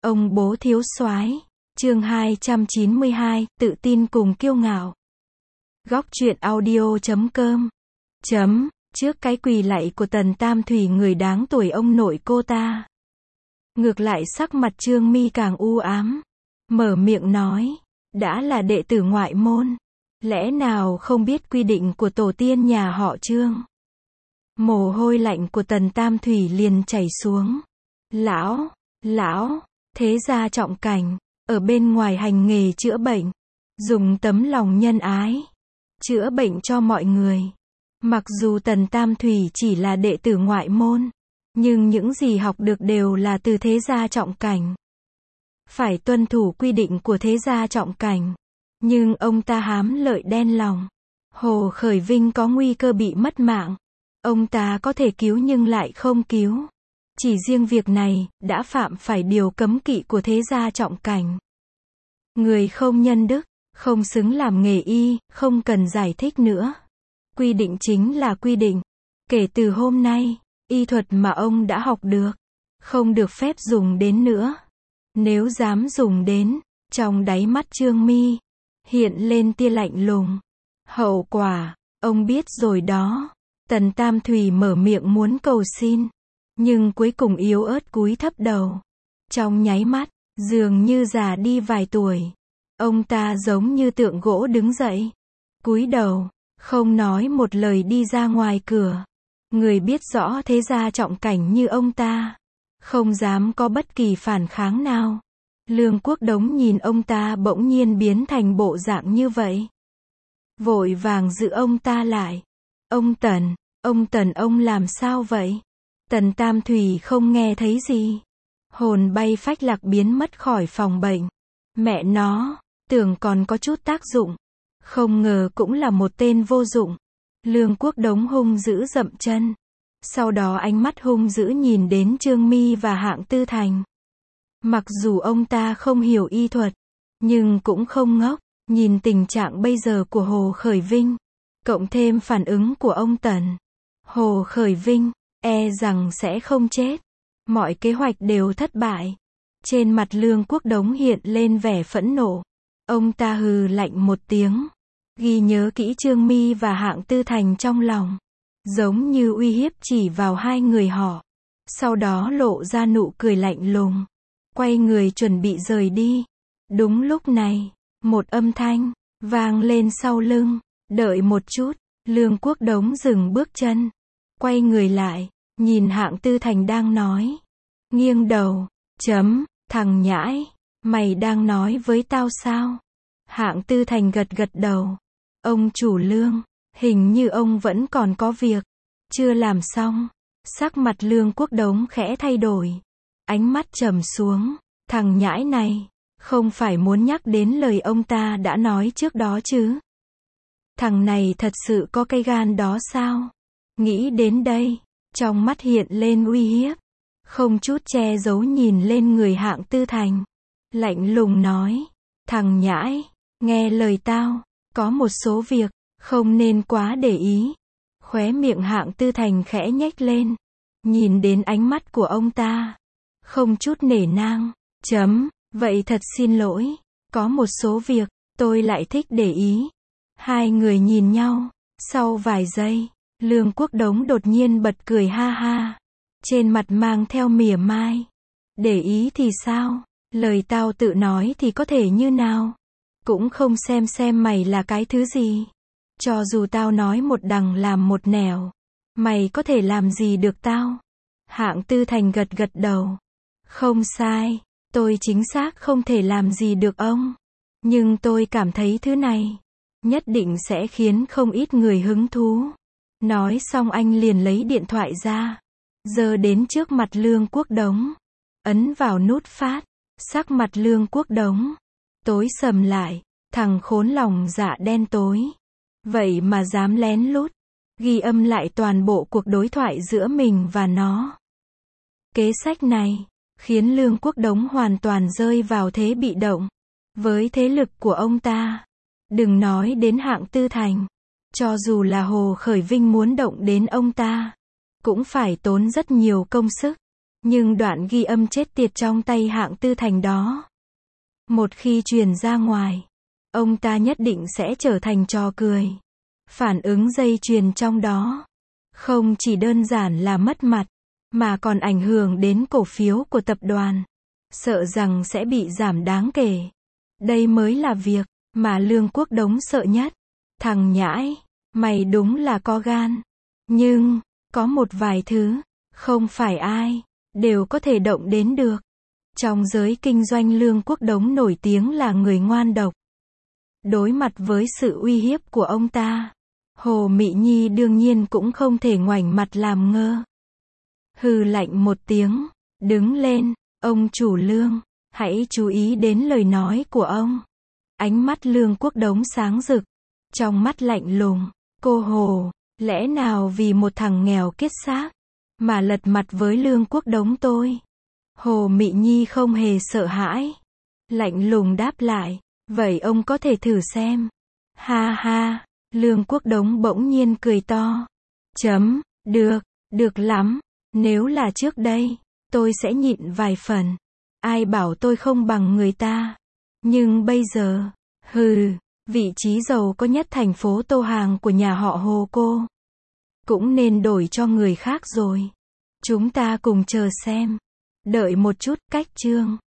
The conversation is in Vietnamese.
Ông bố thiếu soái. Chương 292, tự tin cùng kiêu ngạo. Góc truyện audio.com. Trước cái quỳ lạy của Tần Tam Thủy người đáng tuổi ông nội cô ta. Ngược lại sắc mặt Trương Mi càng u ám. Mở miệng nói, đã là đệ tử ngoại môn. Lẽ nào không biết quy định của tổ tiên nhà họ Trương? Mồ hôi lạnh của Tần Tam Thủy liền chảy xuống. Lão, thế gia trọng cảnh, ở bên ngoài hành nghề chữa bệnh, dùng tấm lòng nhân ái, chữa bệnh cho mọi người. Mặc dù Tần Tam Thủy chỉ là đệ tử ngoại môn, nhưng những gì học được đều là từ thế gia trọng cảnh. Phải tuân thủ quy định của thế gia trọng cảnh. Nhưng ông ta hám lợi đen lòng. Hồ Khởi Vinh có nguy cơ bị mất mạng. Ông ta có thể cứu nhưng lại không cứu. Chỉ riêng việc này, đã phạm phải điều cấm kỵ của thế gia trọng cảnh. Người không nhân đức, không xứng làm nghề y, không cần giải thích nữa. Quy định chính là quy định. Kể từ hôm nay, y thuật mà ông đã học được, không được phép dùng đến nữa. Nếu dám dùng đến, trong đáy mắt Trương Mi hiện lên tia lạnh lùng. Hậu quả, ông biết rồi đó. Tần Tam Thủy mở miệng muốn cầu xin, nhưng cuối cùng yếu ớt cúi thấp đầu. Trong nháy mắt, dường như già đi vài tuổi. Ông ta giống như tượng gỗ đứng dậy, cúi đầu, không nói một lời đi ra ngoài cửa. Người biết rõ thế gia trọng cảnh như ông ta, không dám có bất kỳ phản kháng nào. Lương Quốc Đống nhìn ông ta bỗng nhiên biến thành bộ dạng như vậy, vội vàng giữ ông ta lại. Ông Tần, ông làm sao vậy? Tần Tam Thủy không nghe thấy gì. Hồn bay phách lạc biến mất khỏi phòng bệnh. Mẹ nó, tưởng còn có chút tác dụng. Không ngờ cũng là một tên vô dụng. Lương Quốc Đống hung dữ dậm chân. Sau đó ánh mắt hung dữ nhìn đến Trương Mi và Hạng Tư Thành. Mặc dù ông ta không hiểu y thuật, nhưng cũng không ngốc. Nhìn tình trạng bây giờ của Hồ Khởi Vinh, cộng thêm phản ứng của ông Tần, Hồ Khởi Vinh e rằng sẽ không chết. Mọi kế hoạch đều thất bại. Trên mặt Lương Quốc Đống hiện lên vẻ phẫn nộ. Ông ta hừ lạnh một tiếng, ghi nhớ kỹ Trương Mi và Hạng Tư Thành trong lòng, giống như uy hiếp chỉ vào hai người họ. Sau đó lộ ra nụ cười lạnh lùng, quay người chuẩn bị rời đi. Đúng lúc này, một âm thanh vang lên sau lưng. Đợi một chút. Lương Quốc Đống dừng bước chân, quay người lại, nhìn Hạng Tư Thành đang nói, nghiêng đầu. Thằng nhãi, mày đang nói với tao sao? Hạng Tư Thành gật gật đầu. Ông chủ Lương, hình như ông vẫn còn có việc chưa làm xong. Sắc mặt Lương Quốc Đống khẽ thay đổi, ánh mắt trầm xuống. Thằng nhãi này, không phải muốn nhắc đến lời ông ta đã nói trước đó chứ? Thằng này thật sự có cái gan đó sao? Nghĩ đến đây, trong mắt hiện lên uy hiếp, không chút che giấu nhìn lên người Hạng Tư Thành. Lạnh lùng nói, thằng nhãi, nghe lời tao, có một số việc, không nên quá để ý. Khóe miệng Hạng Tư Thành khẽ nhếch lên, nhìn đến ánh mắt của ông ta, không chút nể nang. Vậy thật xin lỗi, có một số việc, tôi lại thích để ý. Hai người nhìn nhau, sau vài giây, Lương Quốc Đống đột nhiên bật cười ha ha, trên mặt mang theo mỉa mai. Để ý thì sao? Lời tao tự nói thì có thể như nào? Cũng không xem mày là cái thứ gì. Cho dù tao nói một đằng làm một nẻo, mày có thể làm gì được tao? Hạng Tư Thành gật gật đầu. Không sai, tôi chính xác không thể làm gì được ông. Nhưng tôi cảm thấy thứ này nhất định sẽ khiến không ít người hứng thú. Nói xong anh liền lấy điện thoại ra, giơ đến trước mặt Lương Quốc Đống, ấn vào nút phát. Sắc mặt Lương Quốc Đống tối sầm lại. Thằng khốn lòng dạ đen tối, vậy mà dám lén lút ghi âm lại toàn bộ cuộc đối thoại giữa mình và nó. Kế sách này khiến Lương Quốc Đống hoàn toàn rơi vào thế bị động. Với thế lực của ông ta, đừng nói đến Hạng Tư Thành, cho dù là Hồ Khởi Vinh muốn động đến ông ta, cũng phải tốn rất nhiều công sức. Nhưng đoạn ghi âm chết tiệt trong tay Hạng Tư Thành đó, một khi truyền ra ngoài, ông ta nhất định sẽ trở thành trò cười. Phản ứng dây chuyền trong đó không chỉ đơn giản là mất mặt, mà còn ảnh hưởng đến cổ phiếu của tập đoàn. Sợ rằng sẽ bị giảm đáng kể. Đây mới là việc mà Lương Quốc Đống sợ nhất. Thằng nhãi, mày đúng là có gan. Nhưng, có một vài thứ, không phải ai đều có thể động đến được. Trong giới kinh doanh, Lương Quốc Đống nổi tiếng là người ngoan độc. Đối mặt với sự uy hiếp của ông ta, Hồ Mị Nhi đương nhiên cũng không thể ngoảnh mặt làm ngơ. Hừ lạnh một tiếng, đứng lên, ông chủ Lương, hãy chú ý đến lời nói của ông. Ánh mắt Lương Quốc Đống sáng rực, trong mắt lạnh lùng. Cô Hồ, lẽ nào vì một thằng nghèo kiết xác mà lật mặt với Lương Quốc Đống tôi? Hồ Mị Nhi không hề sợ hãi, lạnh lùng đáp lại, vậy ông có thể thử xem. Ha ha, Lương Quốc Đống bỗng nhiên cười to. Được, được lắm, nếu là trước đây, tôi sẽ nhịn vài phần. Ai bảo tôi không bằng người ta. Nhưng bây giờ, vị trí giàu có nhất thành phố Tô Hàng của nhà họ Hồ cô cũng nên đổi cho người khác rồi. Chúng ta cùng chờ xem. Đợi một chút, cách chương.